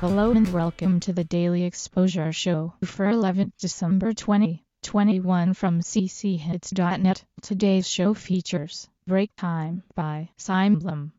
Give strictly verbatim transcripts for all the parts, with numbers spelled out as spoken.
Hello and welcome to the Daily Exposure Show for eleventh December twenty twenty-one from c c hits dot net. Today's show features Break Time by Simblem.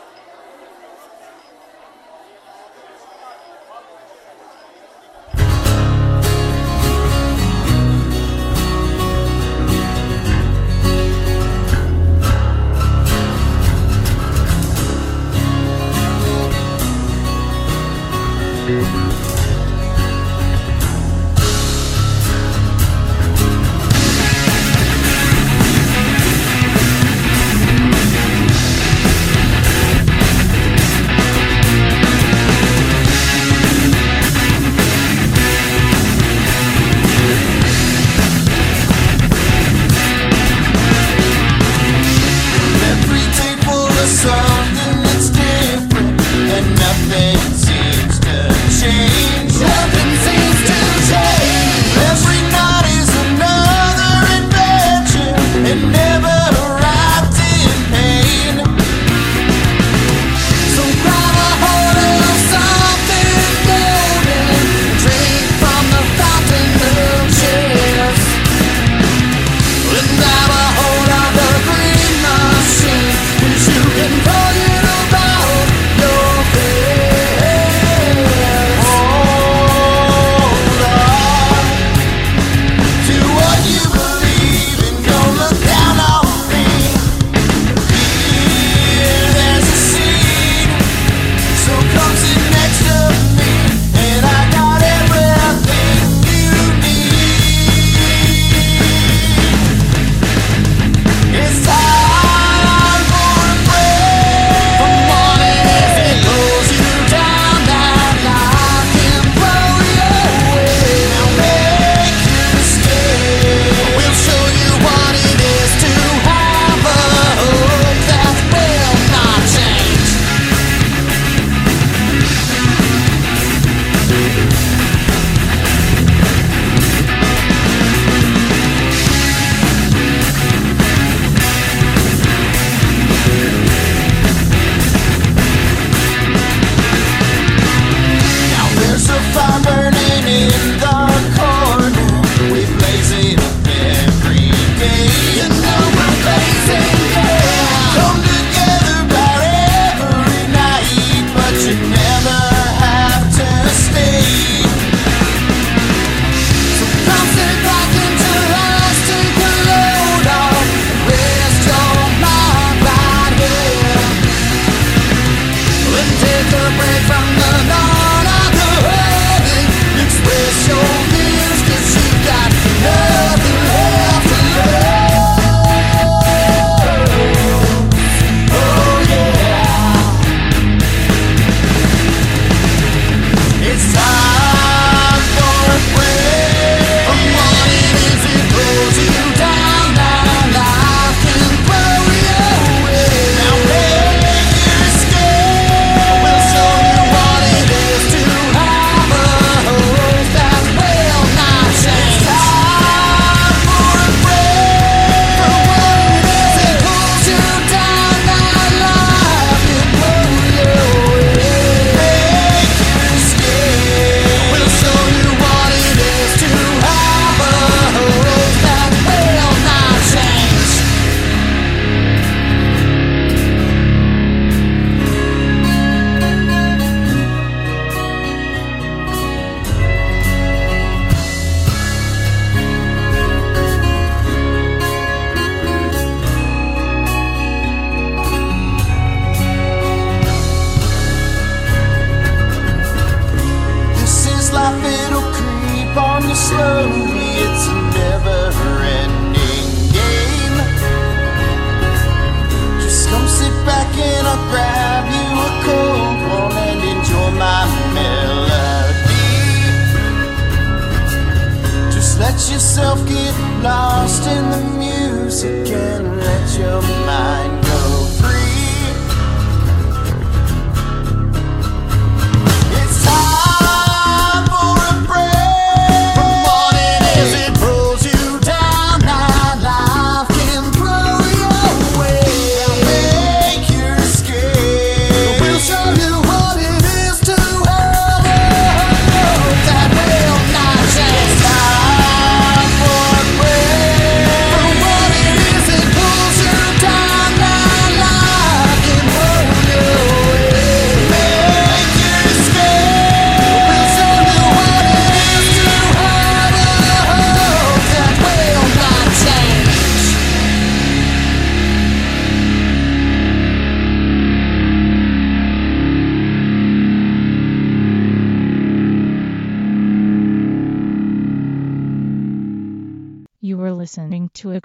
Slowly, it's a never-ending game. Just come sit back and I'll grab you a cold one and enjoy my melody. Just let yourself get lost in the music and let your mind go free. It's time for a break. Show you what it is to have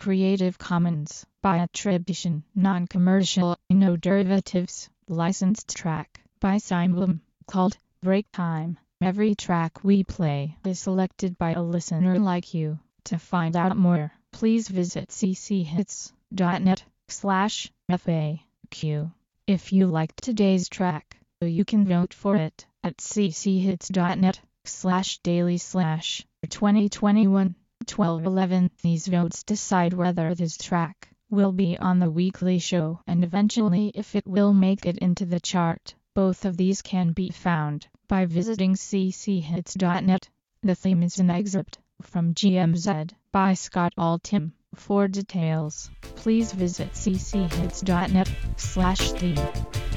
Creative Commons by attribution, non-commercial, no derivatives, licensed track by Simblem, called Break Time. Every track we play is selected by a listener like you. To find out more, please visit cchits.net slash FAQ. If you liked today's track, you can vote for it at cchits.net slash daily slash 2021 twelve eleven. These votes decide whether this track will be on the weekly show and eventually if it will make it into the chart. Both of these can be found by visiting cchits.net. The theme is an excerpt from G M Z by Scott Altham. For details, please visit cchits.net slash theme.